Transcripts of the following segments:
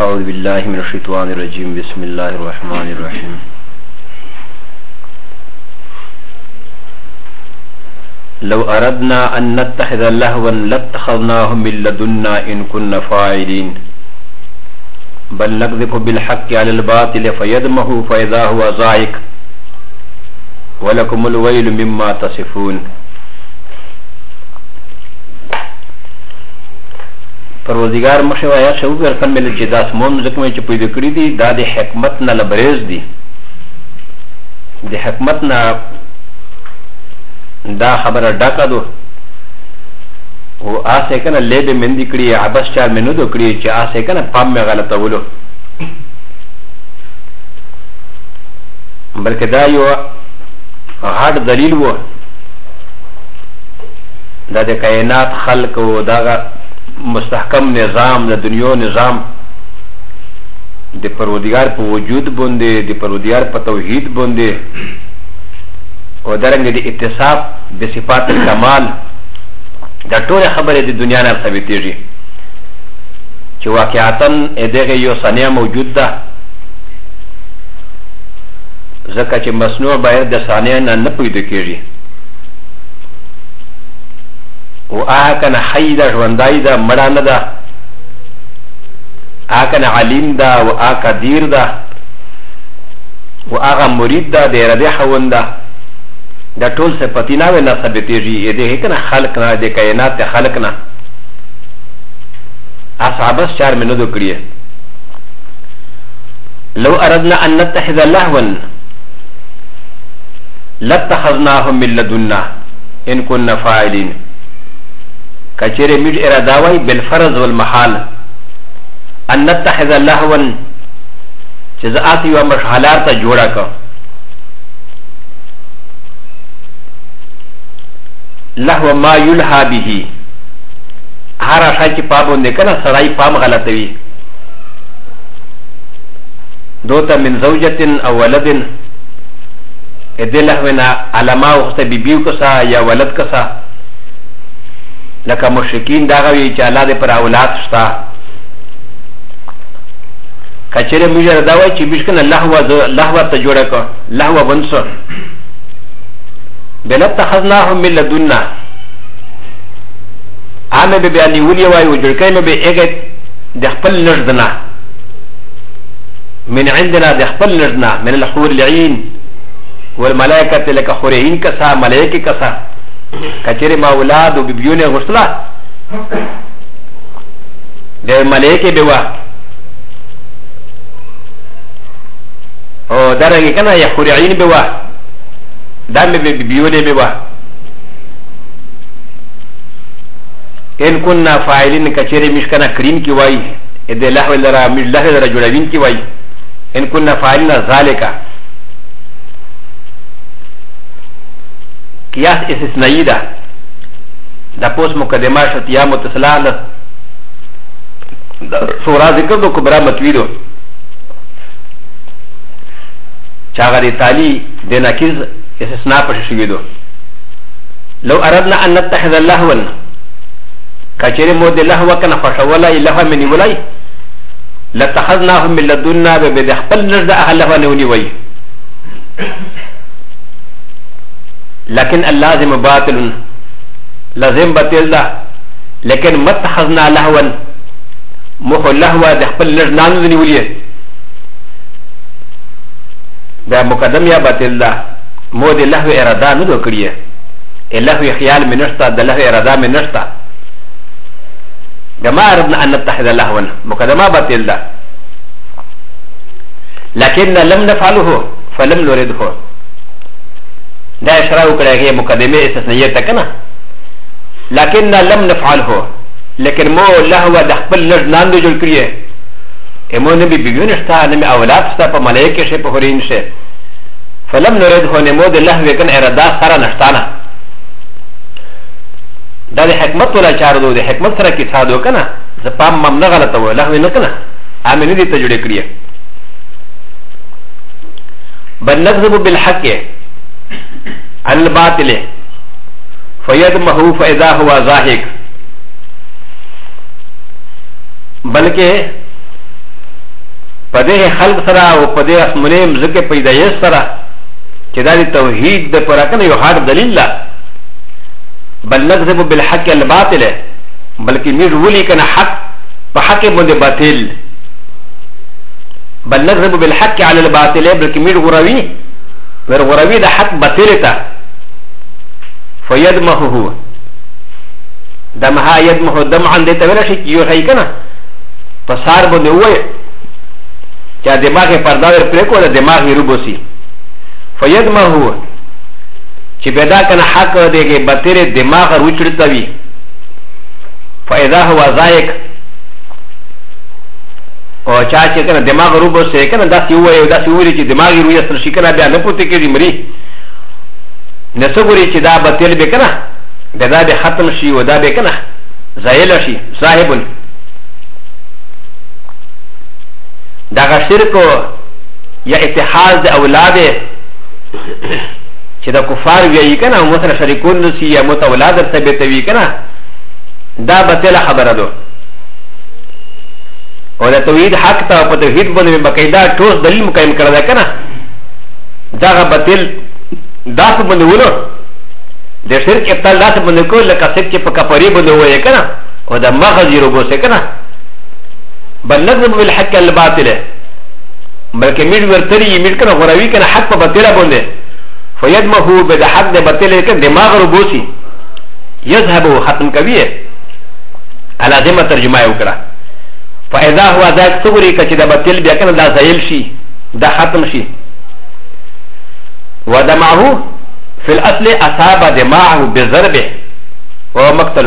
أعوذ بالله من الشيطان الرجيم بسم الله الرحمن الرحيم لو أردنا أن نتخذ لهوا لاتخذناه من لدنا إن كنا فاعلين بل نقذف بالحق على الباطل فيدمه فإذا هو زاهق ولكم الويل مما تصفون. پروردگار مخشو آیات شو ورکن ملی چه داس مون زکمه چه پیدا کری دی دا دی حکمت نا لبریز دی دی حکمت نا دا خبر ڈاکا دو و آسے کنا لیب مندی کری عباس چار منو دو کری چه آسے کنا پام میں غلطا ولو بلکہ دا یو غاٹ دلیل و دا دی کائنات خلق و دا مستحکم نظام د دنیا نظام د پروردگار په وجود باندې د پروردگار په توحید باندې او درنګ د اتصاف د صفات الکمال دا ټول خبره د دنیا نه ثابتېږي چې واقعاً دغه یو ثانیه موجود ده ځکه چې مصنوع باید د ثانیه نه پیدا کېږي و آکن حی دا ژوندای دا مړه نه ده آکن علیم دا و آکا دیر دا و آغا مرید دا د اراده خاوند دا دا ټول صفتی ناوی نه ثابتېږي د هغې که نه خلق نه د کائنات د خلق نه اصحابس چار مې نه دو کړي لو اردنا ان نتخذ لهوا لاتخذناه من لدنا ان كنا فاعلين كثير من إراداوي بالفرض والمحال أن نتخذ لهوا جزاءات ومشغلات جوڑاك لهو ما يلها به هر شيء پابون دکنا سرائی پام غلطوی دوتا من زوجة او ولد ادي لهونا علما وقت بيبيو کسا یا ولد کسا لکه مشرکین دا غوی چې الله دې پر اولاد شتا کچره موږ دا وای چې بشکن الله ته جوړه کو الله ونسو بل اتخذناهم من لدنا عامه به بیان ولي وای او جوړ کای مې به اګه د خپل نردنا من عندنا د خپل نردنا من الحور العين والملائکه لك حورین کسا ملائکه کسا کچره ما اولاد او بیبیونه غسلا د ملائکه بیوا او درنګ کنه یا خورعين بیوا دمه بیبیونه بیوا ان كنا فاعلين کچره مشکنه کریم کی وای د الله لرا مش الله لرا جوړوین کی وای ان كنا فاعلين ذالک قياس استثنائي ده دا پوس مقدمه شتیا متصله سورا ذکر دو کبرا متویدو چاغری تالی د ناقص استثناء پش شویدو لو اردنا ان نتخذ لهوا کچری مود لهوا کنه فشولا لهوا منی ولای لاتخذناهم من لدنا بخپل نزد اهلها نونی وای لكن اللازم باطل لازم باطل ده لكن ما اتخذنا لهوا مخ لهوا دخل لجنان ونوليه ده مقدم يا باطل ده مود اللهو اراده ندو كريه اللهو خيال من نشتا ده لهو اراده من نشتا ده ما اردنا ان نتخذ لهوا مقدمه باطل ده لكن لم نفعله فلم نرده دا اشاره وکړه هي مقدمه استثنائيه تکنه لكن لم نفعله لكن مو لهو د خپل لجنان د جوړ کړی امو نبی بیګون شتا نبی اولاد شتا په ملائکه شه په هورین شه فلم نرد هو نمو د لهو کن اراده سره نشتانه دا د حکمت ولا چار دو د حکمت سره کی ساده کنه ز پام مم نه غلطه و لهو نه کنه امنه دي ته جوړ کړی بل نكذب بالحق عن الباطل فيدمه فإذا هو زاهق بلکہ پده خلق سره او پده اسمونه مزکه پیدایش سره چې دا د توحید د پر کنه یو هغه دلیل لا بل نذهب بالحق الباطل بلکې میر ولي کنه حق په حق باندې باطل بل نذهب بالحق على الباطل بلکې میر غروي د حق باطل ته فيدمحه دمها يدمح دم عن دې ته ویل شي یو شي کنه پسار باندې وای چې دماغ پردا ور پرې کو د دماغ یې روبوسي فيدمحه چې پیدا کنه حق دې باطل دماغ روچړتوي فاذا هو ذائق او چا چې کنه دماغ روبوسي کنه داسې وای داسې وری چې دماغ یې روي اثر شي کنه بیا نه پوتې کېږي مري نسګوري چې دا باطل به کنه دا به ختم شي او دا به کنه زایل شي صاحب دا شرک یا اتحاد د اولاد چې دا کفار وی کنه او مثلا شریکون نسی یا متولاد ثابت وی کنه دا باطل خبره ده او دا توحید حق ته په توحید باندې بقاعده ټوس دلیل مقیم کړل کنه دا باطل دا څه باندې ولو د شرک ابطال دا څه باندې کول لکه څه چې په کفاری باندې وایي کنه او دا مغز یې روبوسه کنه بل نذهب بالحق الباطل بلکې میر ورتري میر کنه غوروي کنه حق په باطل باندې فيدمه بالحق د باطل کنه دماغ روبوسي يذهب ختم کوي على ذمه ترجمه وکړه فاذا هو ذاك صغري کچ د باطل بیا کنه دا زایل شي دا ختم شي ودمعه في الاصل اصاب دماغه بضربه وهو مقتل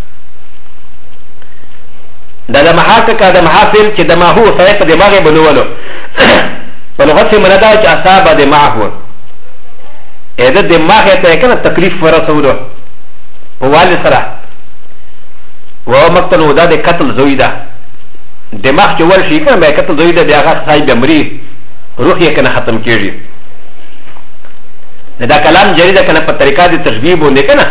دا دمحاك كدمحافل چې دماغه سره په دماغه بنولو په لغت من دا چې اصاب دماغه اې د دماغه ته کنه تکلیف ورسولو په والي سره وهو مقتل ودا د قتل زوی ده دماغ چې ول شي کنه به قتل زوی ده بیا هغه صاحب امري روح یې کنه ختم کیږي دا کلام جری ده کنه په طریقه د تشبیه باندې کنه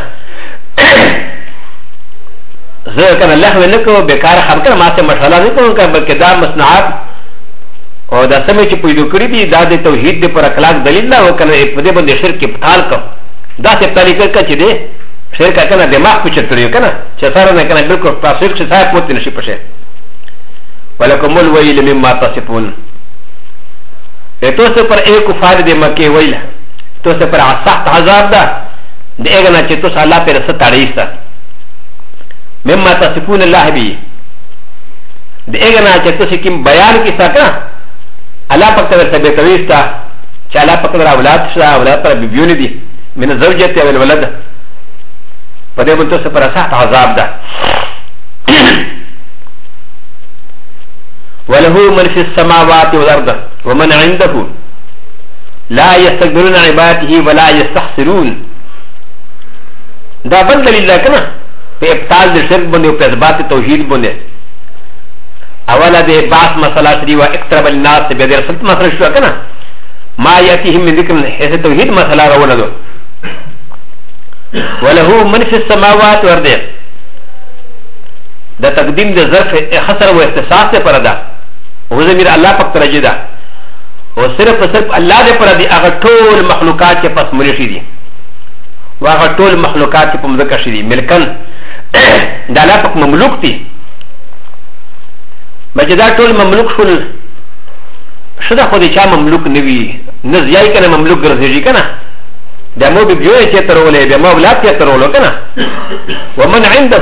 زه کنه الله ولکو بیکار خبر کنه ما ته مشاله نه کوم کنه بلکې دا مصنوعات او دا سمې چې پیدا کړی دي دا د توحید د پر اخلاق دلیل نه او کنه په دې باندې شرک ابطال کو دا څه طریقه کچې دي شرک کنه دماغ په چتریو کنه چې سره نه کنه بالکل تاسو چې صاحب پوت نشي پشه ولکم الویل مما تصفون ته پر ایک کفار د مکه ویل تو سے پر سخت عذاب دا دے گنا چے تو اللہ پر ست اڑیستا مما تصفون اللہ بھی دے گنا چے تو سکیم بیان کی سکا اللہ پاک تر سبے تویستا چے اللہ پاک تر اولاد شا اولاد پر بیبیونی دی من زوجت یا الولد پدے من تو سے پر سخت عذاب دا وله من في السماوات والارض ومن عنده لا يستكبرون عن عبادته ولا يستحسرون دا بل دلیل كنا في ابطال الشرك بندي وفي اثبات التوحيد بندي اولا دي بعض مسألة سري واقترب الناس بيدير سلط مسألة شو كنا ما يأتيهم من ذكر حيث التوحيد مسألة رولا دو وله من في السماوات والارض دا تقديم دا ظرف خسر و اختصاص پر دا هو زمير الله پاک ترجي دا و صرف الله دې پر دې هغه ټول مخلوقات چې پس مړي شي دي و هغه ټول مخلوقات چې په مځکه شي دي ملکن دا الله پاک مملوک دي بچ دا ټول مملوک شول شدا خو دې چا مملوک نه وي نه ځای کنه مملوک ګرځي کنه دا مو به جوړ چې ترولې به مو ولات چې ترولو کنه ومن عنده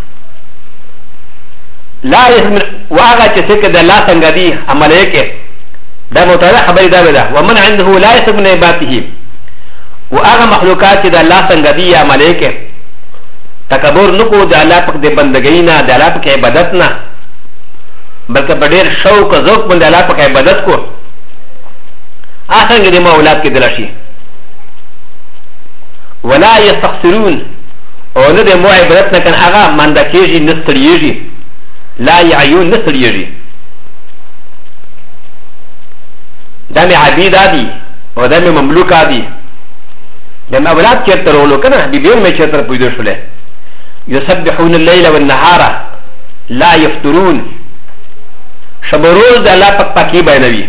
لا يسمع واغا چې څنګه د الله څنګه دي عمله کې دا متعلق خبر دا ودا ومن عنده لا يسمع عبادته واغا مخلوقات چې د الله څنګه دي عمله کې تکبر نکو د الله پاک د بندګۍ نه د الله پاک عبادت نه بلکې په ډېر شوق او ذوق باندې الله پاک عبادت کو اڅنګه د اولاد کې دلشي ولا يستخسرون او نه د مو عبادت نه کنه هغه منده کېږي نستړيږي لا يعيون نستړيږي دا مې عبید دي او دا مې مملوک دي دا مې اولاد چېرته رولو کنه بیبیون مې چېرته پیدا شولې يسبحون الليل والنهار لا يفترون شبروز د الله پاک پاکی بیانوي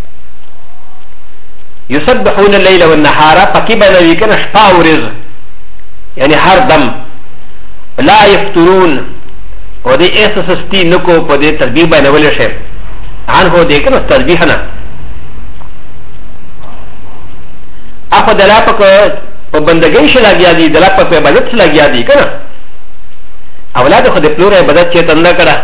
يسبحون الليل والنهار پاکی بیانوي کنه شپه او ورځ یعنی هر دم لا يفترون و دې اساسستي نکو په دې تسبیح بیانول شي ان هو دې کنه تسبیح نه اخو د الله پاک په بندګۍ شي لګیا دي د الله پاک په عبادت شي لګیا دي کنه اولاد خو د پلور عبادت چې تنده کړه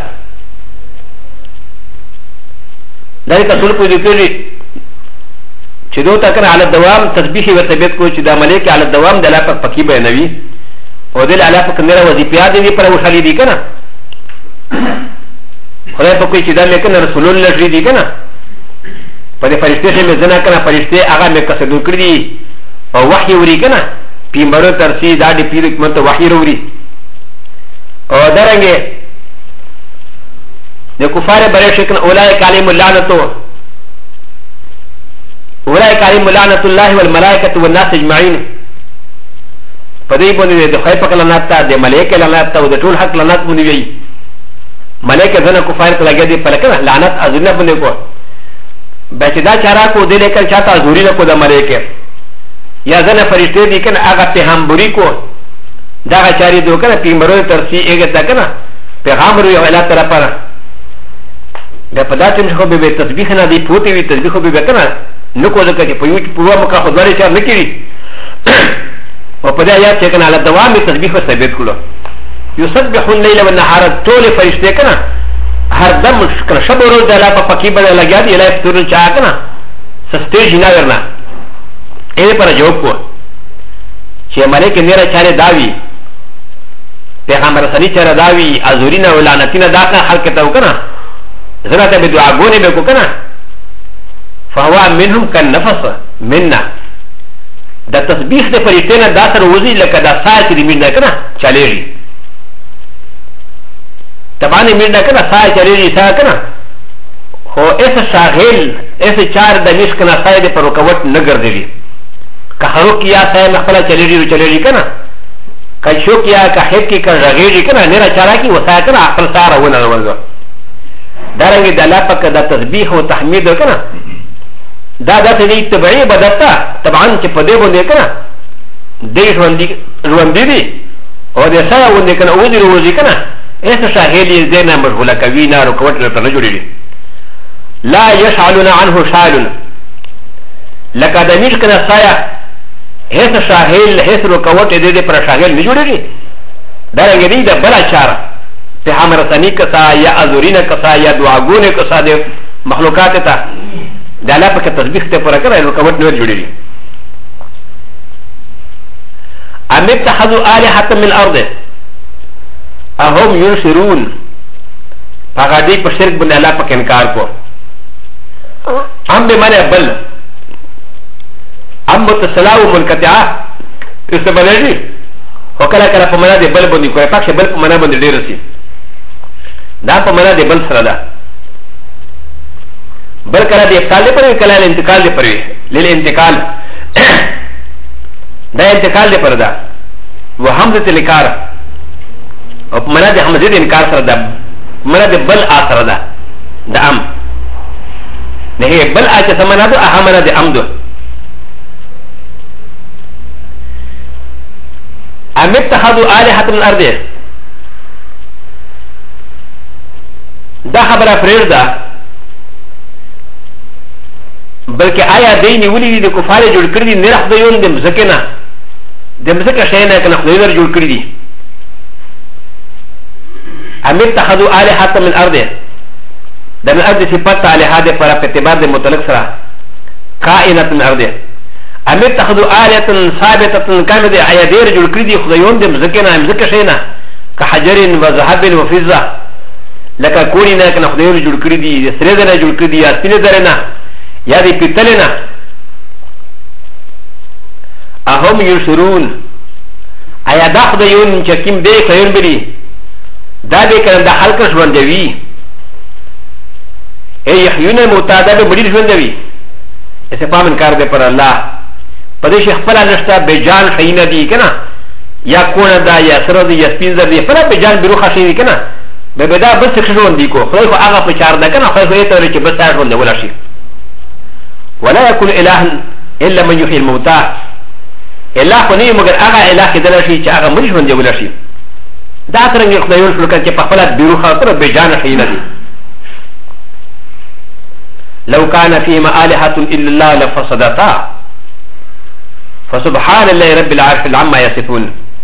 دا کسول په دې کې چې دوی کنه علي دوام تسبیح ورته بیت کو چې د ملائکه علي دوام د الله پاک پاکي بیانوي او د الله پاک نه وظیفه دي پر وشالي دي کنه خدای په کوئی چې دا لیکن رسول الله شری دي کنه په دې فرشته چې مزنه کنه فرشته هغه مې کسدو کړی دي او وحي وري کنه پیمبر ترسي دا دې پیر حکمت وحي وري او درنګه د کفار بره شکن اولای کلم اللعنتو اولای کلم لعنت الله والملائکه والناس اجمعين پدې باندې د خای په لعنت ته د ملائکه لعنت ته او د ټول حق لعنت باندې وي ملائکه زنه کفار ته لګي دي په لکه لعنت ازنه باندې کو بچ دا چارا کو دې لیکل چاته ضروري نه کو د ملائکه یا زنه فرشته دي کنه هغه پیغمبري کو دا چاري دو کنه پیغمبرو ترسي هغه تا کنه پیغمبر یو الله تعالی پر دا پداتم خو به تسبیح نه دی پوتې وي تسبیح خو به کنه نو کو ځکه چې په یو په مکه خو دوی چار نکړي او په دې آیات کې کنه علي دوام تسبیح ثابت کړو يسبحون الليل والنهار طول فرشته کنه هر دم کنه شب ورځ د الله په پکی باندې لګیا دی لای فتور چا کنه سستیج نه ورنه اې پر جواب کو چې ملائکه میرا چاره داوی پیغمبر سنی چاره داوی ازورینا ولعنتینا داخه خلق ته وکنه زراته به دعاګونه به کو کنه فهو منهم كالنفس منا دا تسبیح د فرشتینه دا سره وزي لکه دا ساعت دی مینه کنه چالېږي تبانه مینه کنه ساعت چالېږي ساعت کنه خو ایسه شاغل ایسه چار د نش کنه ساعت پر رکوټ نه ګرځي که هرو کیا ساعت خپل چالېږي کنه که شو کیا که هټ کی که رغېږي کنه نه را چارا کی وسا کنه خپل ساره ونه ورځو دارنګ د الله پاک د تسبیح او تحمید کنه دا داسې دی تبعی عبادت ته طبعا چې په دې باندې کنه دې ژوندي دي او د سایه باندې کنه او دې روزي کنه ایسه شاهلی دې نه مشغوله کوي نه رکوټ ته نه جوړېږي لا يشعلون عنه شاعل لکه د میش کنه سایه ایسه شاهل هیڅ رکوټ دې پر شاهل نه جوړېږي دا رنګ دې د بل چاره په امر ثنی کسا یا ازورینا کسا یا دعاګونه کسا د مخلوقات ته د الله په تسبیح ته پر کړه نو کومت نور جوړیږي ام اتخذوا الهه من الارض اهم ينشرون هغه دې په شرک باندې الله په انکار کو ام به معنی بل ام متصلاو منقطعه استبلجي وکړه کړه په معنا دې بل باندې کوي پښه بل په معنا باندې ډیر سي دا په معنا دې بل سره ده بل کلا د ابطال دی پروي کلا د انتقال دی پروي لیل انتقال دا انتقال دی پر دا و حمزه الانکار او منا د حمزه د انکار سره ده منا د بل اثر ده د ام نه بل اچ سمنا ده احمنا د امد ام اتخذوا الهه من الارض دا خبره فریر ده بلکې آیا دی نیولې د کفار جوړ کړی دي نه راځي یون د مزکه نه د مزکه شای نه کنه خدای ور جوړ کړی دي امر اتخذوا الهه من الارض د من الارض صفات الهه د پر اعتبار د مطلق سره کائنات من الارض امر اتخذوا الهه ثابته کانه د آیا دی جوړ کړی دي خدای یون د مزکه نه مزکه شای نه كحجر وذهب وفضه لکه کوړی نه کنه خدای ور جوړ کړی دي سره نه جوړ کړی دي یا سپینه درنه یا دی پیتلنا اهم یشرون ایا دا خدایون چې کیم دی خیر بری دا دې کړه د حلقه ژوندوي ای یحیون متعدد بډیر ژوندوي اسه پامن کار دې پر الله پدې شیخ خپل نشته بجان خینه دی کنه یا کونه دا یا سره دی یا سپینځر دی پر بجان بروخه شي کنه بدا بس شون دي کو خو هغه په چار ده کنه خو یې ته چې بس شون دی ولا شي ولا يكون اله الا من يحيي الموتى اله خو نه مگر هغه اله کې دل شي چې هغه مړ شون دی ولا شي دا څنګه خدای ول فلکه چې په خپل بیرو خاطر به جان حي نه دي لو كان فيما آلهة إلا الله لفسدتا فسبحان الله رب العرش عما يصفون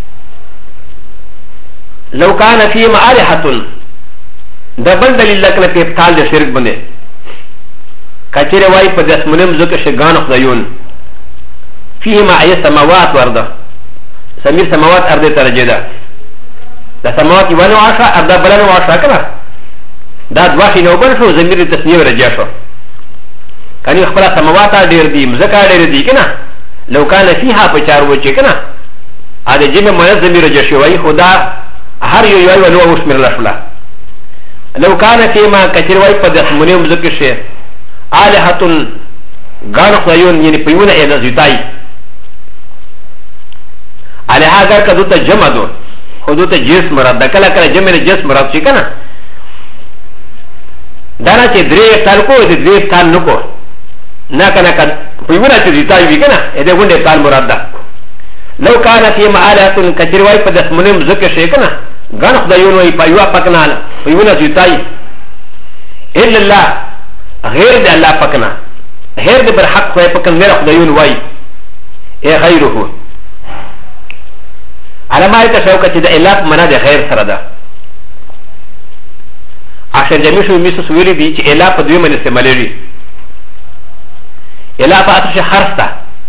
لو كان فيما آلهة ده بل دليل لك في ابطال ده شرك بنده كثير واي په دسمنم ذکر شگان خدایون فيما اي سماوات ورده سمير سماوات ارض درجه ده ده سماوات ونو عشا ارض بلنو عشا كنا ده دواشي نوبل شو زمير تسنيه رجا شو كان يخبر سماوات دير دي مزكا دير دي كنا لو كان فيها بچار وچه كنا هذا جمع من زمير رجا شو واي خدا هر يو يو ونو وشمر لشلا لو كان فيما كثير واي په دسمنم ذکر شي آلهة غانو خدایون یعنی پیونه اینا زیتای آلهة اگر که دوتا جمع دو خودوتا جس مراد دا کلا کلا جمع جس مراد شی کنا دانا چه دری افتال کو ایده دری افتال نکو نا کنا که پیونه چه زیتای بی کنا ایده گونده افتال مراد دا لو کانا فیم آلهة کچر وائی پا دسمنم ذکر شی کنا غانو خدایون وائی پیوه پکنا پیونه زیتای الا اللہ غير ده الله پکنا غير ده برحق خواه پکن میرا خدایون وائی اے غیره علماء تشوکا چه ده الاف منا ده غیر سر ده عشان جمیشو میسو سویلی دی چه الاف دوی من استعمالی ری الاف اصرش حرف ده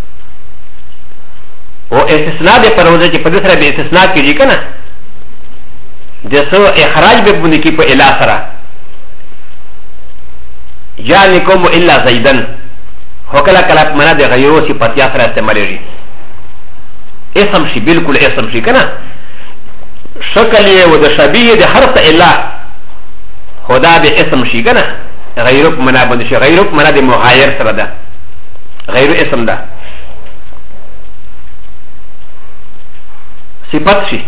و استثناء ده پروزه چه پدسره بی استثناء کی جی کنا ده سو اخراج ببونی کی پا الاف سره جانكم الا زيدن وكلا كلام منا ده غيرو صفاتيا سره استعمالي اسم شي بالكل اسم شي كنا شكل و ده شبيه ده حرف الا خدا به اسم شي كنا غيرو منا بند شي غيرو منا ده مغاير سره ده غيرو اسم ده صفات شي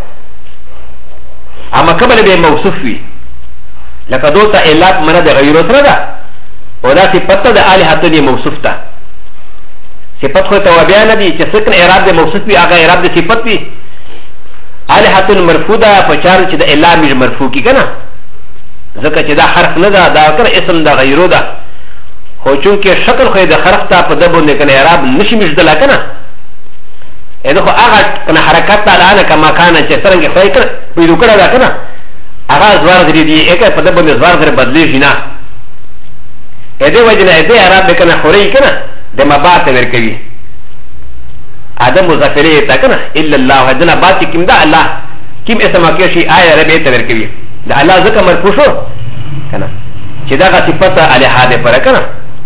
اما قبل به موصوف وي لکه دوتا الا منا ده غيرو سره ده ودا صفت ده آلهة دي موصوف ده صفت خو توابع ندي چه سکن اعراب ده موصوف بي آغا اعراب ده صفت بي آلهة مرفوع ده پچار چه ده الا میر مرفوع کی کنا ذکر چه ده حرف نده ده کر اسم ده غیرو ده خو چونکه شکل خو ده حرف تا پا دبو نکن اعراب نشی مجدلا کنا ایده خو آغا کنا حرکت تا لانا کما کانا چه سرنگ خواه کنا پیدو کرده ده کنا آغا زوار دری دی ایکا پا دبو نزوار در بدلی جینا اده وجنا اده عرب بکنا خوری کنا ده مبات ورکوی آدم مزافره تا کنا الا اللہ وحدنا بات کم دا اللہ کم اسم اکیشی آیا ربی تا ورکوی دا اللہ ذکر مرفوشو کنا چه دا غا صفت علیحا ده پر کنا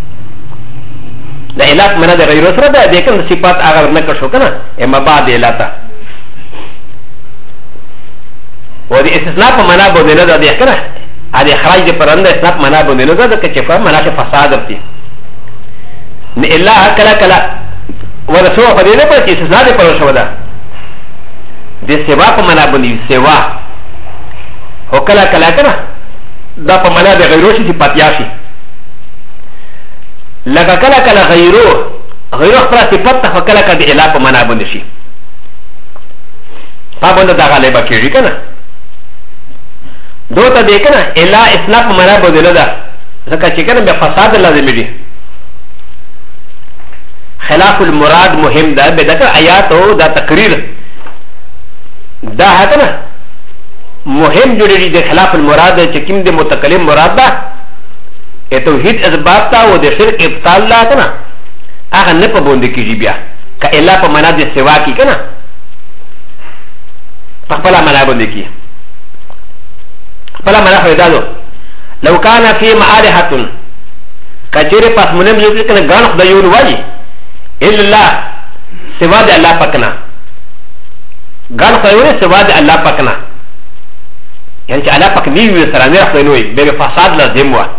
دا الات منا ده غیر سره ده دیکن دا صفت آغا ورنکر شو کنا اما بعد الاتا و دی استثناء پا منا بوده ندا دیخ کنا هذا إخراج دي پرنده اسناب منا بنده نوزا ده كچفا منا شه فساد رفتی نه إلا کلا کلا ورسوه فدیده پر چه استثناء دي پرو شو ده ده سوا پا منا بنده سوا هو کلا کلا کنا دا پا منا ده غیروشی سی پتیاشی لکه کلا کلا غیرو خپلا صفت تا فکلا کلا ده إلا پا منا بنده شی پا بنده دا غالبا کیجی کنا دوتا دیکھنا الا اسناف منا بدل دا زکا چکن بے فساد لازم دی خلاف المراد مهم دا بے دکر آیات ہو دا تقریر دا ہے نا مهم جوڑی دی خلاف المراد چکم دی متکلم مراد دا اے توحید اثبات تا و دی شرک ابطال دا کنا آخر نپا بوندی کی جی بیا کا الا پا منا دی سوا کی کنا پخپلا منا بوندی کی فلا منا خدادو لو كان في معارحة كثير پاس منم ذکر کنا غان خدایون والی الا الله سوا د الله پکنا غان خدایون سوا د الله پکنا یعنی چې الله پک نیوی سره نه خدایوي به فساد لازم و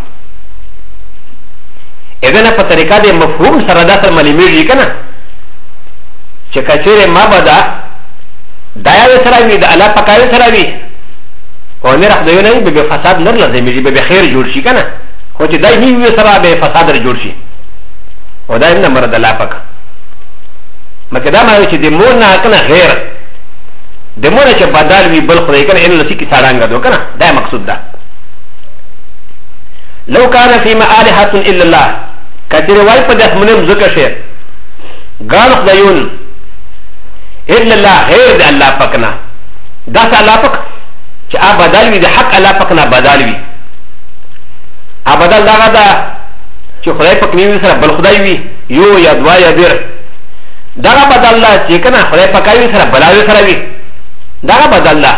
اذن په طریقه د مفهوم سره د سر مليمي کنا چې کثير ما بدا دایو سره وی د الله پکای سره وی او نه خدای نه به فساد نه لازمي به خیر جوړ شي کنه خو چې دای نه وي سره به فساد جوړ شي او دا نه مراد الله پاک مکه دا معنی چې د مور نه کنه غیر د مور چې بدل وي بل خدای کنه ان لسی کی سارانګه دو کنه دا مقصود ده لو كان فيما آلهة الا الله کتر وای په داس منم ذکر شه غان خدایون الا الله غیر د الله پاک نه دا الله پاک چې ا بدل وي د حق الله پاک نه بدل وي ا بدل دا دا چې خدای پاک نیوي سره بل خدای وي یو یا دوا یا ډیر دا بدل الله چې کنه خدای پاک وي سره بلاوي سره وي دا بدل الله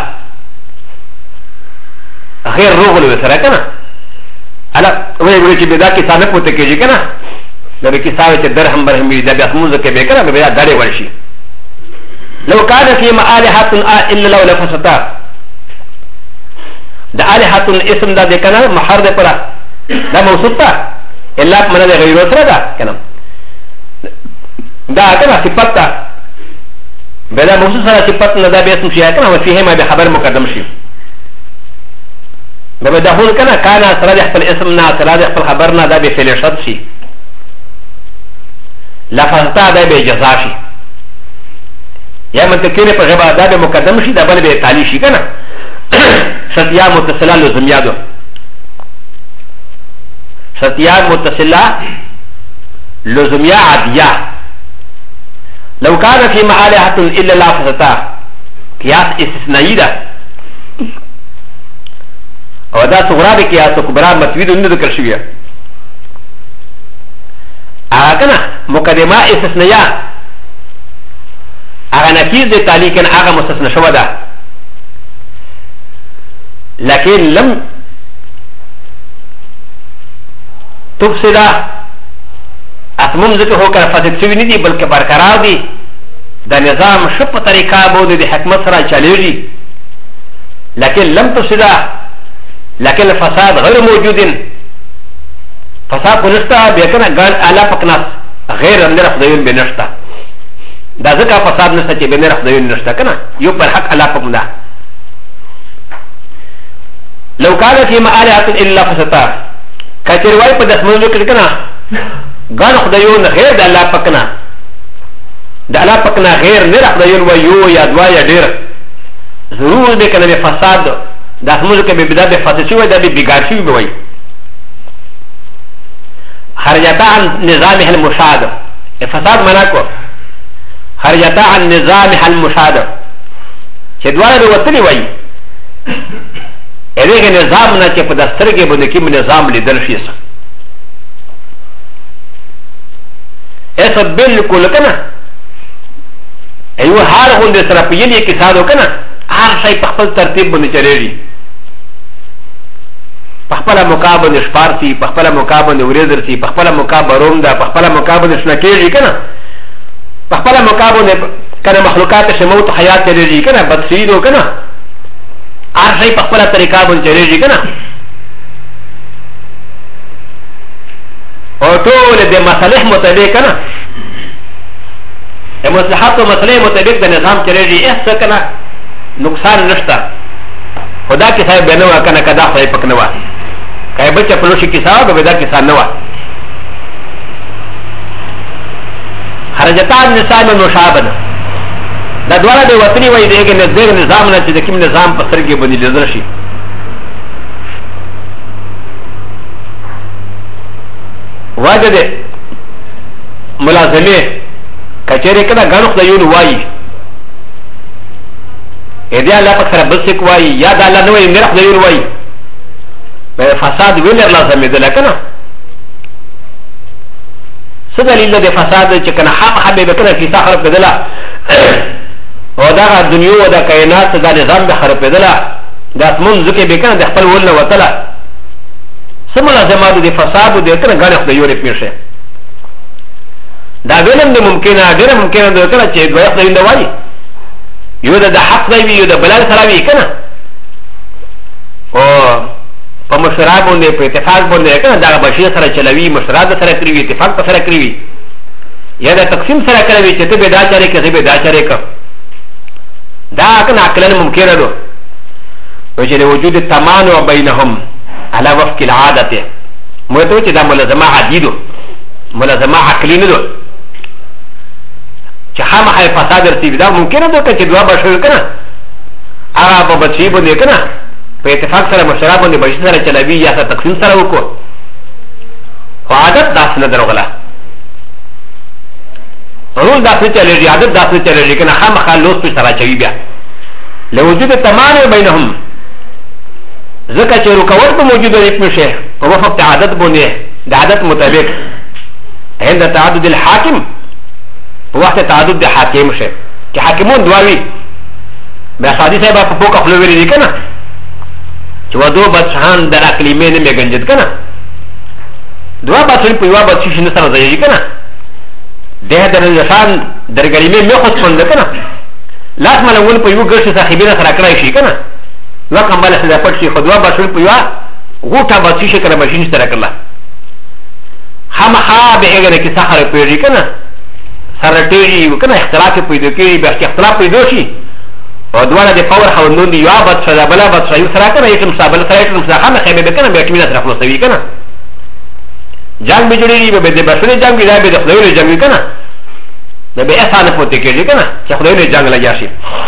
غیر روغل وي سره کنه الا وی چې بدا کې ثابت پته کېږي کنه دا به کې ثابت چې درهم برهم وي دا بیا موږ کې به کنه به دا ډېر ورشي لو كان في آلهة الا لو لفسدتا دا آلهة اسم دا دې کنه محر دې پره دا موصوف تا الا من غیر سره دا کنه دا کنه صفت تا بلا موصوف سره صفت نه دا به اسم شي کنه او فيه ما به خبر مقدم شي دا به دخول کنه کانا سره خپل اسم نه سره خپل خبر نه دا به فعل شرط شي لفظتا دا به جزا شي یا منتکین په غبا دا به مقدم شي دا بل به تعالی شي کنه شرطیا متصله لزمیا دو شرطیا متصله لزمیا عادیه لو كان في آلهة الا الله فسدتا قياس استثنائي ده او دا صغرا به قياس كبرى متوید نه ذکر شوی اګه مقدمه استثنائيه اغا نكيز دي تالي كان اغا مستثنى شو ده لكن لم تفسد اتمم ذكر هو كان فاسد سوي ندي بلکه برقرار دي دا نظام شو په طریقه بوده دي حکمت سره چليږي لكن لم تفسد لكن الفساد غير موجود فساد نشتا بيكنا قال الا پکناس غير اندر خدایون بنشتا دا ځکه فساد نشته چې بنر خدایون نشته کنه یو پر حق الله پکم ده لو كان في آلهة الا فسدتا کچر وای په دسمنو کې کنه ګان خدایون غیر د الله پکنا د الله پکنا غیر نه خدایون و یو یا دوا یا ډیر ضرور به کنه فساد د اسمنو کې به بدعت فساد شوی دا به بګار شوی به وای خرجتا عن نظامه المشاهد فساد معنا کو خرجتا عن نظامه المشاهد چې دواړه به وتلی وای اېږي نظام نه چې په دستر کې باندې کې نظام لیدل شي څه ایسا بالکل کنه ایو هر غونډه سره په یلی کې ساده کنه هر شی په خپل ترتیب باندې چلےږي په خپل مقابله شپارسي په خپل مقابله ورېدرسي په خپل مقابله روم ده په خپل مقابله شنکېږي کنه په خپل مقابله کنه مخلوقات شموت حیات چلےږي کنه بدسیدو کنه هر شی په خپل طریقه باندې چلےږي کنه او ټول د مصالح مطابق کنه د مصلحت او مصالح مطابق د نظام چلےږي هیڅ کنه نقصان نشته خدا کې صاحب بنو کنه کدا خو پک نه و کای بچا پلوشي کې صاحب به دا کې سان نه و خرجتان نظام مشابه دا دواړه د وطني وای دیګه نظام نه چې د کوم نظام په سر کې باندې لیدل شي واجد ملازمه کچره کدا غنخ د یون وای اې دی الله پاک سره بل څه کوي یا د الله نوې مرخ د یون وای په فساد ویلر لازم دی لکنه څه دلیل د فساد چې کنه حق حبیب کنه کی ساخر بدلا او دا دنیا او دا کائنات دا نظام به خراب بدلا دا اسمن ځکه به کنه د خپل ول نه وتله سم لازمات د فساد د کنه غنخ د یورپ میشه دا ویلم د ممکنه ډیر ممکنه د کنه چې دوی خدای نه وایي یو د حق دی یو د بلال سره وی کنه او په مشرا باندې په اتفاق باندې کنه دا بشیر سره چلوي مشرا سره کوي اتفاق سره کوي یا د تقسیم سره کوي چې ته به دا چاري کوي به دا چاري کوي دا کنه عقلن ممکنه ده وجه لوجود التمانع بينهم على وفق العادة موتو چې دا ملازمه عدیدو ملازمه عقلی نه دو چې خامخا فساد ارتیب دا ممکنه ده چې دوه بشر کنه هغه په بچی باندې کنه په اتفاق سره مشره باندې بچی سره چلوي یا سره تقسیم سره وکړو خو عادت داسې نه دروغله رول داسې چلېږي عادت داسې چلېږي کنه خامخا لوس په سره چوي بیا لوجود التمانع بينهم ځکه چې رکاوټ به موجوده وي په شی په وفق عادت باندې د عادت مطابق عند تعدد الحاكم په وخت تعدد د حاکم شي چې حاکمون دواوي بیا سادي صاحب په پوکا خپل ویلي دي کنه چې ودو بچان د اقلیمې نه میګنجد کنه دوا بچن په یو بچی شنه سره ځایږي کنه ده د نشان درګلیمې مې خو څنګه ده کنه لاس ملون په یو ګرځي صاحبینه سره کړای شي کنه وکم بل سره پټ شي خدوا بچن په یو غوټه بچی شي کنه ماشين سره کړل خامخا به هغه کې سحر پیږي کنه سره ټیری کنه اختلاف پیدا کوي به اختلاف پیدا شي او دواړه د پاور خوندون دی یو بد سره بل بد سره یو سره کنه یو مصابل سره یو مصاحمه خیمه به کنه به ټیمه سره خلاصوي کنه جنگ به جوړیږي به د بشري جنگ دی به د خدای جنگ کنه به اسانه پته کېږي کنه چې خدای جنگ لګیا شي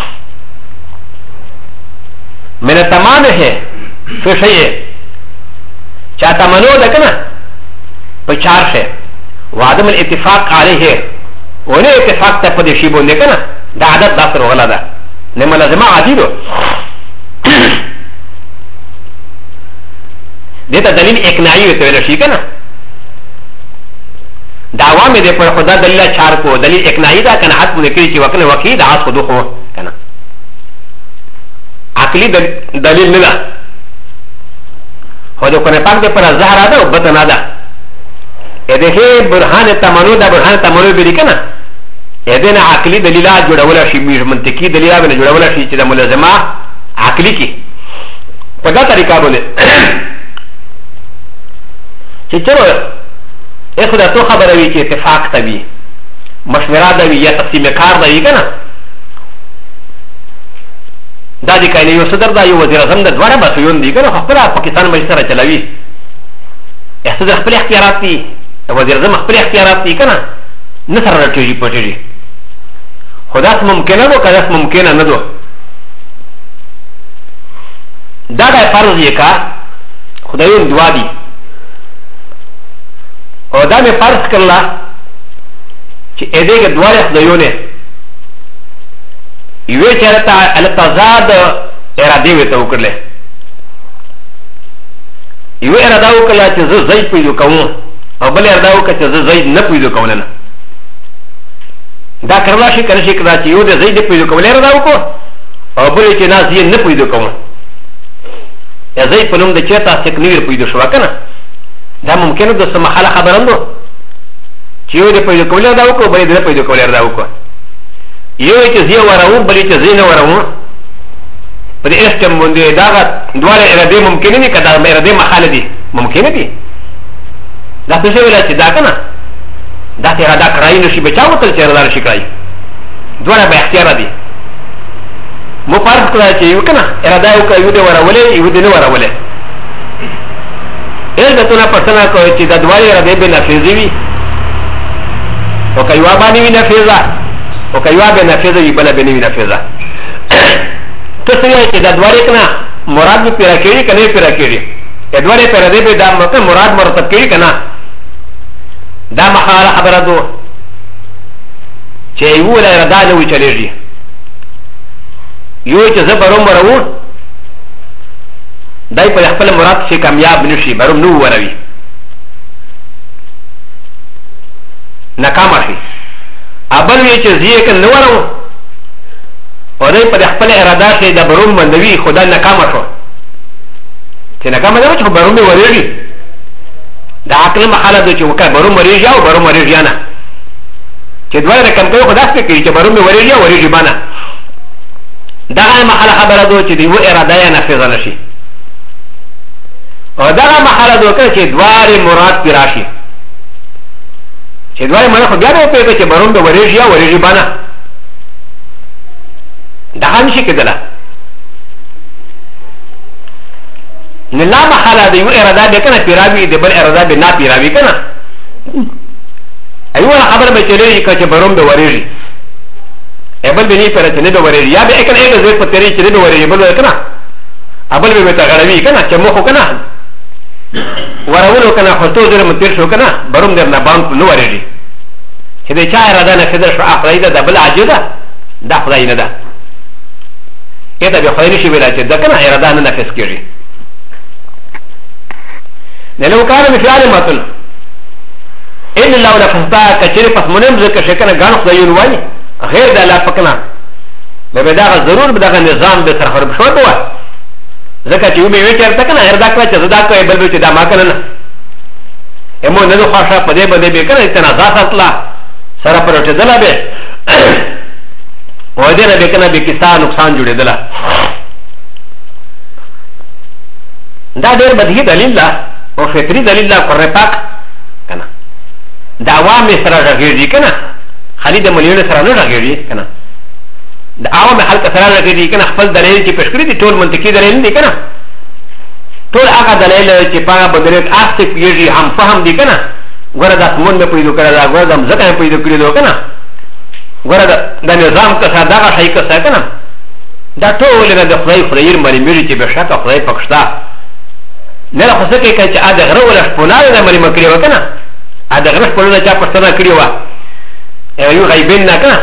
من تمام ہے تو شیء چاہتا منو ده کنه په چار شي وعدم الاتفاق علیه ونه اتفاق ته په دې شی باندې کنه دا عادت دا سره غلا ده نه ملازمه عادي ده دته دلیل اقناعی وته ویل شي کنه دعوا مې د پر خدا دلیل چار کو دلیل اقناعی دا کنه حق مې کوي چې وکنه وکي دا اس خو دوه کنه عقلی دلیل نه ده خو د کنه پاک د پر زهر ده او بتنا ده ا دې برهان تمنو ده برهان تمنو به دي کنه ا دې نه عقلی دلیلات جوړول شي منطقي دلیلات نه جوړول شي چې د ملزمه عقلی کی په دا طریقه باندې چې چلو اخو دا تو خبره وي چې اتفاق تبي مشوره ده وي یا تقسیم کار ده وي کنه دا دي کله یو صدر دا یو وزیر اعظم د دواره بسيون دي کنه خپل پاکستان مجلس سره چلوي احتجاج خپل اختیارات دي وزیر اعظم خپل اختیارات دي کنه نه سره راټیږي پټيږي خدا څه ممکنه نو کله څه ممکنه نه دو دا د فرض یې کا خدایون دعا دي او دا مې فرض کړلا چې اې دې کې دعا خدایونه یوه چرته التزاد اراده وته وکړله یوه اراده وکړه چې زه زید پیدا کوم او بل اراده وکړه چې زه زید نه پیدا کوم نه دا کړلا شي کنه شي کړه چې یو د زید پیدا کول اراده وکړه او بل چې نه زید نه پیدا کوم یا زید په نوم د چرته تکنیر پیدا شو کنه دا ممکنه د سمحاله خبرندو چې یو د پیدا کول اراده وکړه بل د پیدا کول اراده وکړه یو چې زی وراو بل چې زی نه وراو په دې اسټم باندې دا دواړه اراده ممکن نه کده اراده محاله دي ممکن دي دا څه ویل چې دا کنه دا ته اراده کړای نشي بچاو تل چې اراده شي کړای دواړه به اختیار دي مو فرض کړای چې یو کنه اراده یو کوي د وراولې یو د نه وراولې اې دا ته پرسنه کوي چې دا دواړه اراده به نافذ وي او کوي وابانی وي نافذه او کایوا به نافذه وي بل به نه وي نافذه تسوی چې د دواره کنه مراد به پیرا کېږي کنه پیرا کېږي د دواره پیرا دی به دا مطلب مراد مرتب کېږي کنه دا محاله خبره دو چې یو له اراده نه وي چلېږي یو چې زبرم ورو دای په خپل مراد شي کامیاب نشي برم نو وروي ناکام شي ابل وی چې زیه ک نو ورو او دای په خپل اراده شي د بروم باندې خدا ناکام شو چې ناکام نه چې بروم ورېږي دا عقل محاله د چې وکړ بروم ورېږي او بروم ورېږي نه چې دوه رقم کوي خدا څه کوي چې بروم ورېږي او ورېږي باندې دا محاله خبره ده چې دی و اراده یې نافذ نشي او دا محاله ده چې دوه مراد پیراشي چې دوی مله خو بیا به په چې بروم به ورېږي او ورېږي باندې دا هم شي کېدله لا محاله د یو اراده به کنه پیراوی د بل اراده به نه پیراوی کنه ایوه خبر به چلی که چې بروم به وریږي ابل به نه پر چې نه به وریږي یا به کنه ایک زیر په تیری چې نه به وریږي بل کنه ابل به ته غړوي کنه چې مخ کنه ورولو کنه خو تو زره متیر شو کنه بروم در نه باندې نو وریږي چې د چا اراده نه کده شو اخرای ده د بل عاجزه دا خدای نه ده اته به خدای نشي ویلا چې دا کنه اراده نه نفس کیږي نه لو کار مثال متل ان الله لا فستا کچره پس منم ذکر شکنه غان خدایون وای غیر د الله پکنا به دا ضرور به دا نظام به سره خراب شو دوه ځکه چې یو به وچر تکنه اردا کړه چې زدا کوي بل چې دا ما کنه امو نه خو خاصه پدې بده به کنه تنازع اصلا سره پروت دلا به و دې نه به کنه به کیسه نقصان جوړې دلا دا ډېر بدیهی دلیل لا او فطری دلیل لا قرآن پاک کنه دا عوام سره راګیږي کنه خالي د مليون سره نه راګیږي کنه د عوام خلک سره راګیږي کنه خپل دلیل چې پېښ کړی دي ټول منطقي دلیل دي کنه ټول هغه دلیل چې په بدرت اخته پیږي هم فهم دي کنه ګوره دا سمون به پیدا کړل دا ګوره د ځکه پیدا کړل کنه ګوره د نظام کسه دا شي کسه کنه دا ټول د خدای مری مری چې به شاته خدای پښتا نه خو څه کوي چې اده غره ولا شپونه د مری مکړي وکنه اده غره شپونه چا پښتنه کړی و یو غیبین نه کنه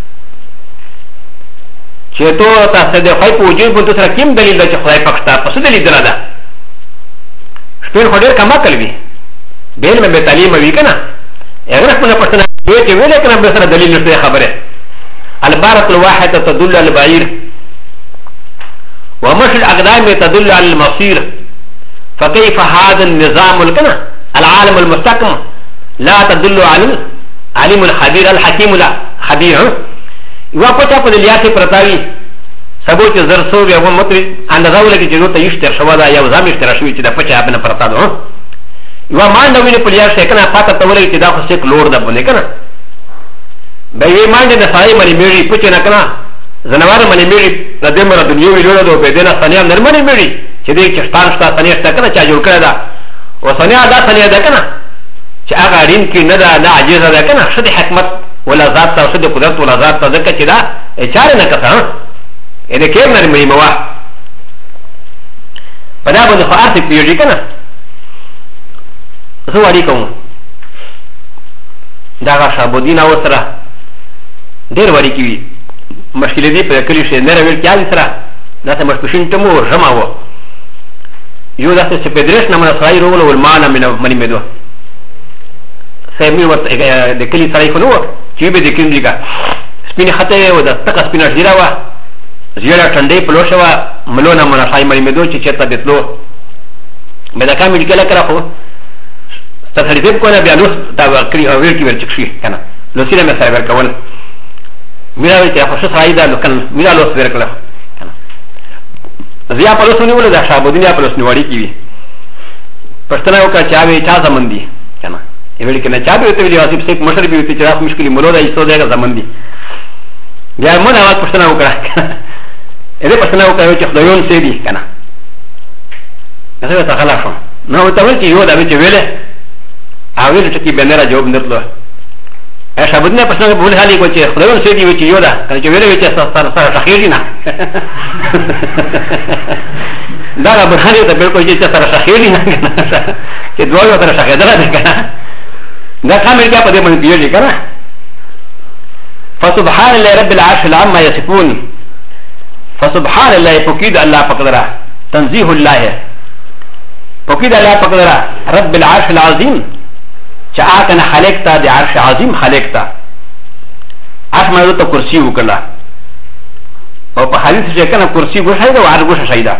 چې تو تاسو د خدای په وجود باندې سره کوم دلیل ده چې خدای پښتا پس دلیل ده شپږ خو ډېر کما کلوي بیل مې به تعلیم وی کنه هغه خپل پښتنه وی چې ویل کنه به سره دلیل نشته خبره البارة الواحدة تدل على البعير ومشي الأقدام تدل على المصير فكيف هذا النظام الكنا العالم المستقم لا تدل على العلم الخبير الحكيم الخبير وقتا قد الياتي برتاوي سبوت زرسو يوم مطري عند ذولك جنوتا يشتر شوادا يو زام يشتر شوي كده پچا ابن برتادو يو ما نوين پليار شكنا پاتا تولي كده خسك لور دا بني كنا بأي مان دي نسائي مني ميري پچا نكنا زنوار مني ميري ندمر دنيوي لولا دو بدينا ثانيا نرماني ميري چې دې چستان شتا ثانیه شتا کنه چا جوړ کړی دا او ثانیه دا ثانیه ده کنه چې هغه اړین کې نه ده نه عاجزه ده کنه شته حکمت ولا ذات او شته قدرت ولا ذات ته ځکه چې دا اچاره نه کړه دې کې نه مې موا په دا باندې خو ارتي پیږي کنه زه وړي کوم دا شابودین او سره ډېر وړي کی مشکل دې په کلی شي نه راوړل کیږي سره دا څه مشکل ټمو جمعو یو داسې چې پدریس نه مناسای رول او المانه منی مدو سمي ورته د کلی سړی خو نو چې به د کلی کا سپینه خطه او د تک سپینه ډیرا وا زیرا ټنډې پلوشه وا ملونه مناسای منی مدو چې چرته بتلو مې دا کامل کله کړه خو ستاسو دې کو نه بیا نو دا کلی او ورکی ورچ شي کنه لو سینه مې سره ورکول میرا وی چې خو شای دا لو کنه میرا لو سره کړه زیا پلوس نیول دا شابودین پلوس نیوړی کی پښتنه او کا چاوي چا زمن دي کنه ایوړي کنه چا به ته ویلی واسي په مشر به ته چا مشکلی مولو دا ایسو دا زمن دي بیا مونږه واس پښتنه وکړه اې پښتنه وکړه چې خدایون سي دي کنه هغه ته خلاص نو ته ول چې یو دا چې ویله هغه چې کی بنره جواب نرلو ا شابودین پښتنه بول حالي کو چې خدایون سي دي چې یو دا کنه چې ویله چې سره تخیری نه دا برهاني ته بالکل چې سره شخېلی نه کنه چې دوه سره شخېدل نه کنه دا کامل کې په دې باندې دیږي کنه فسبحان الله رب العرش العظیم يصفون فسبحان الله فقيد الله فقدره تنزيه الله فقيد الله فقدره رب العرش العظيم چې اكن خالق ته د عرش عظیم خالق ته اسمه ته کرسی وکړه او په حدیث کې کنه کرسی ګوښه ده او عرش ګوښه شایده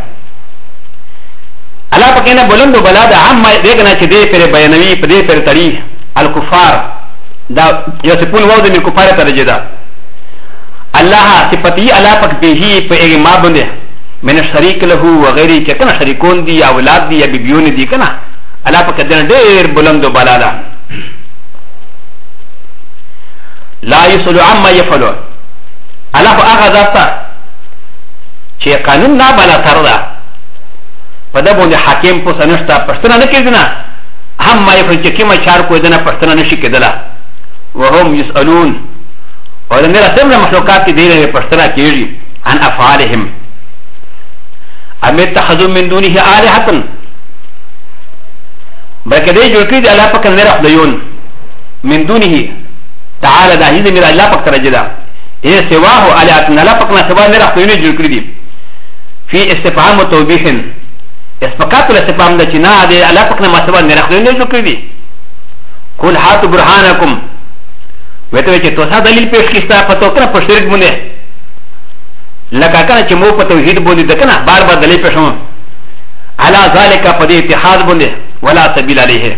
الله پکې نه بلند بلاد عام دغه چې دې پر بیانوي په دې پر تاریخ الکفار دا یصفون وو د کفار ته رجدا الله صفتی الله پک به په هغه ما باندې من شریک له و غیره چې کنه شریکون دي اولاد دي یا بیبيون دي کنه الله پک دې ډېر بلند بلادا لا يسلو عما يفعل الله هغه ذات چې قانون نه بلا تر ده فدبون حاكم پو سنشتا پشتنا نکردنا هم ما يفعل چکیما چار کو دنا پشتنا نشی کدلا وهم يسألون اور میرا سمرا مخلوقات کی دیرے پشتنا کیجی عن افعالهم ام اتخذوا من دونه آلهة بلکہ دے جو کری اللہ پاک نے رخ دیون من دونه تعالی دا ہی میرا اللہ پاک ترجدا اے سواہ آلهة اللہ پاک نہ سوا نے رخ دیون جو کری دی فی استفهام توبیح اسفقات الاستفهام دا چنا دے اللہ پاک نہ سوا نے رخ دیون جو کری دی قل هاتوا برهانکم وته چې توسا دلیل پیش کیستا پتو کنه په شرک باندې لکه کنه چې مو په توحید باندې دکنه بار بار دلیل پیشو علا ذالک په دې اتحاد باندې ولا سبیل علیه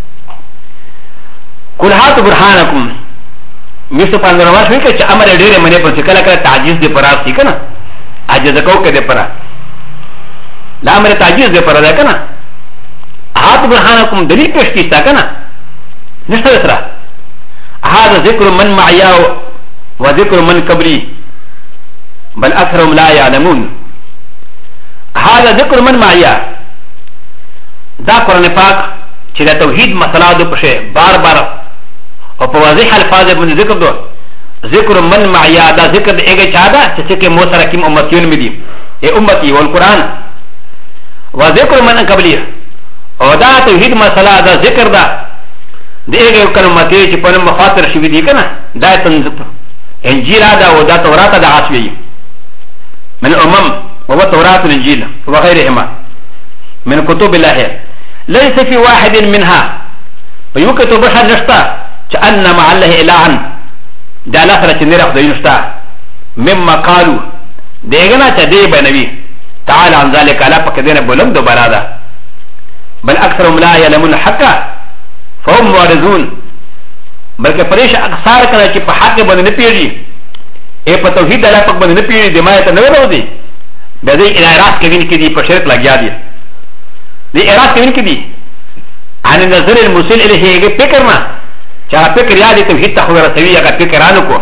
قل هاتوا برهانکم میسو په نور واش وکړه چې امر ډیره منه په کله کله تعجیز دی پراس دی کنه عجز کو کې دی پرا لا امر تعجیز دی پرا ده کنه هاتوا برهانکم دلیل پیش کیستا کنه نشته سره هذا ذكر من معيا وذكر من قبلي بل أكثرهم لا يعلمون هذا ذكر من معيا دا قرآن پاک چې دا توحید مسله دو پشه بار بار او په واضح الفاظ باندې ذکر دو ذکر من معيا دا ذکر د ایګه چا دا چې کې مو سره کوم امتیون می دي ای امتی والقرآن وذكر من قبلي او دا توحید مسله دا ذکر دا دیگه کلماتی چې په مخاطر شوی دی کنه دا تنظیم انجیل دا او دا تورات دا عاصوی من و تورات الانجيل وغيرهما من كتب الله ليس في واحد منها ويكتب بشر نشتا كأن مع الله إلها دا لفرة نرخ دي نشتا مما قالوا ديغنا تدي بنبي تعالى عن ذلك لا فكدين بلند برادا بل أكثرهم لا يعلمون حقا فهم معرضون بلکہ پریش اکثار کنا چی پا حق بند نپیجی اے پا توحید اللہ پاک بند نپیجی دمایتا نو رو دی بیدی اعراض کوین کی دی پا شرک لگیا دی دی اعراض کوین کی دی عن نظر المسل الیہ اگے فکر نا چاہا فکر یادی توحید تا خود رسوی اگر فکرانو کو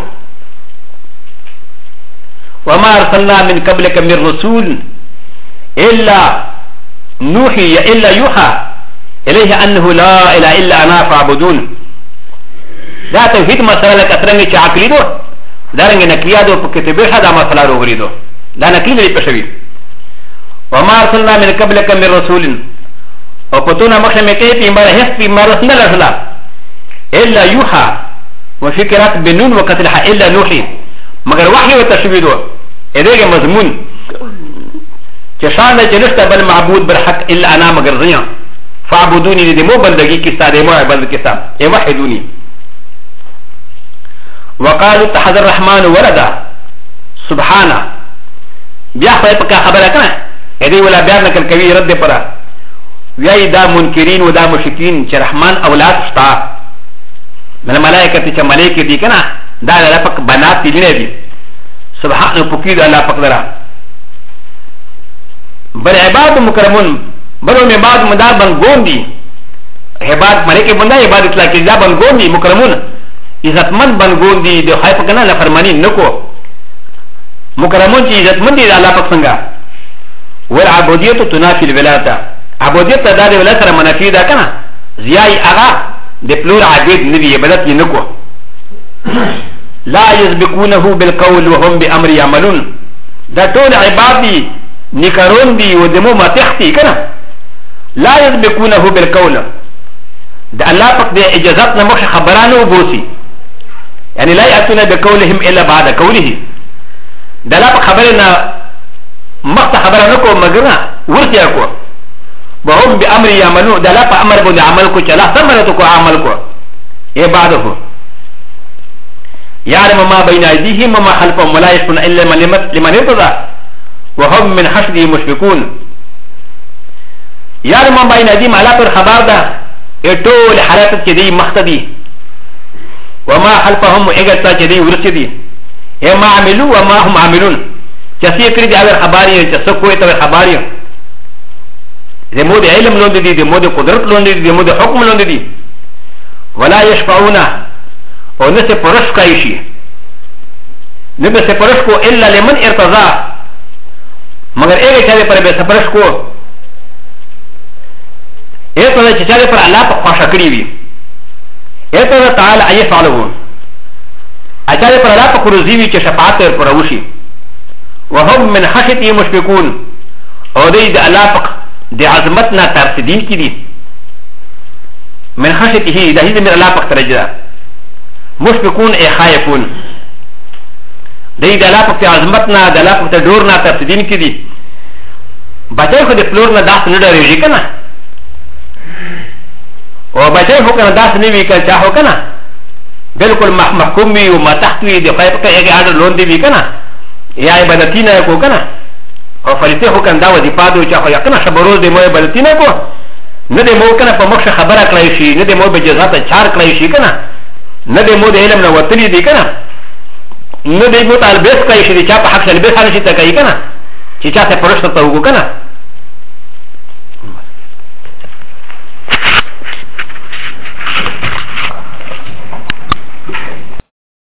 وما ارسلنا من قبلک من رسول الا نوحی یا الا یوحا إليه أنه لا إله إلا أنا فاعبدون لا توحيد مسألة لك أترنجي چه عقلي دو دارنج نقليا دو فكتبه دا مسألة روغري دو دا نقلي لي پشوي وما أرسلنا من قبلك من رسول وقتونا مخشم كي پیمبر حس پیمبر رسول الله إلا يوحى وفكرات بنون وقتلها إلا نوحي مگر وحي وتشوي دو إذا مضمون چشان دا چنشتا بل معبود برحق إلا أنا مگر زيان فاعبدوني دمو بندگی کستا دمو عبادت کستا اے وحدونی وقالوا اتخذ الرحمن ولدا سبحانه بیا خو پکا خبره کنه ادي ولا بیان نکل کوي رد پرا وی دا منکرین و دا مشرکین چې رحمان اولاد شتا من ملائکه چې ملائکه دي کنه دا الله پاک بنات دي نه دي سبحانه پکې دا الله پاک درا بل عباد مکرمون بلو میں بعد مدار بنگون دی عباد ملک بندہ عباد اطلاع کی جا بنگون دی مکرمون عزتمند بنگون دی دو خائف کنا نفرمانی نکو مکرمون چی عزتمند دی اللہ پاک سنگا والعبودیت تنافی الولاتا عبودیت دا دی ولاتا منافی دا کنا زیائی آغا دی پلور عبید نبی عبادت نکو لا يسبقونه بالقول وهم بأمر يعملون دا طول عباد دی نکرون دی و دمو ماتختی کنا لا يسبقونه بالقول ده الله پاک ده اجازات نمخش خبرانو بوسی يعني لا يأتون بقولهم إلا بعد قوله ده الله پاک خبرنا مخت خبرانو کو مگرنا ورسیا کو وهم بأمر يعملون ده الله پاک امر بند عمل کو چلا سمرتو کو عمل کو اے بعده يعلم ما بين أيديهم وما خلفهم ولا يشفون إلا لمن ارتضى وهم من حشده مشفقون یار ما بین ادیم علا پر خبر دا اٹول حالات چه دی مخت دی وما خلفهم اگرتا چه دی ورس دی ما عملو وما هم عملون چسی کری دی اگر خباری چه سکوی تاور خباری دی مود علم لوند دی دی مود قدرت لوند دی دی مود حکم لوند دی ولا یشفعونا و نس پرش کایشی نبی سپرش کو الا لمن ارتضا مگر ایک چاہے پر بے سپرش کو اته چې چا پر الله په خوښه کړی وي اته تعالی اي فعلو اچھا پر الله په کروزی وي چې شفاعت پر وشي وهم من خشيته مشفقون او د الله په د عظمتنا ترسدين کی دي من خشيته د هیڅ من الله په ترجه مشفقون اي خائفون د الله په عظمتنا د الله په ډورنا ترسدين کی دي بچای خو د فلورنا داس نه ډریږي کنه او بچای خو کنه داس نه وی کله چا هو کنه بالکل محکوم وي او ما تحت وي د خیر په هغه اړه لون دی وی کنه یا عبادتینه کو کنه او فرته هو کنه دا ودی پادو چا خو کنه خبرو دی مو عبادتینه کو نه دی مو کنه په مخه خبره کړی شي نه دی مو به جزات چار کړی شي کنه نه دی مو د علم نه وتلی دی کنه نه دی مو طالبس کړی شي چا په حق سره به حال شي ته کوي کنه چې چا ته پرشته ته وګو کنه